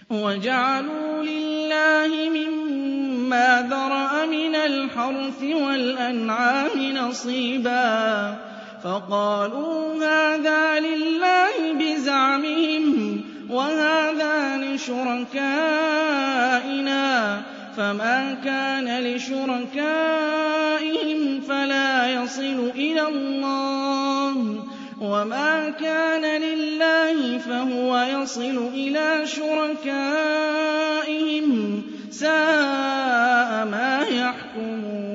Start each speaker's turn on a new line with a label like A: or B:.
A: وَجَعَلُوا لِلَّهِ مِمَّا ذَرَأَ مِنَ الْحَرْثِ وَالْأَنْعَامِ نَصِيبًا فَقَالُوا هَٰذَا لِلَّهِ بِزَعْمِهِمْ وَهَٰذَا لِشُرَكَائِنَا فَمَا كَانَ لِشُرَكَائِهِمْ فَلَا يَصِلُ إِلَى اللَّهِ وَمَا كَانَ لِلَّهِ فَهُوَ يَصِلُ إِلَىٰ شُرَكَائِهِمْ ۗ سَاءَ مَا يَحْكُمُونَ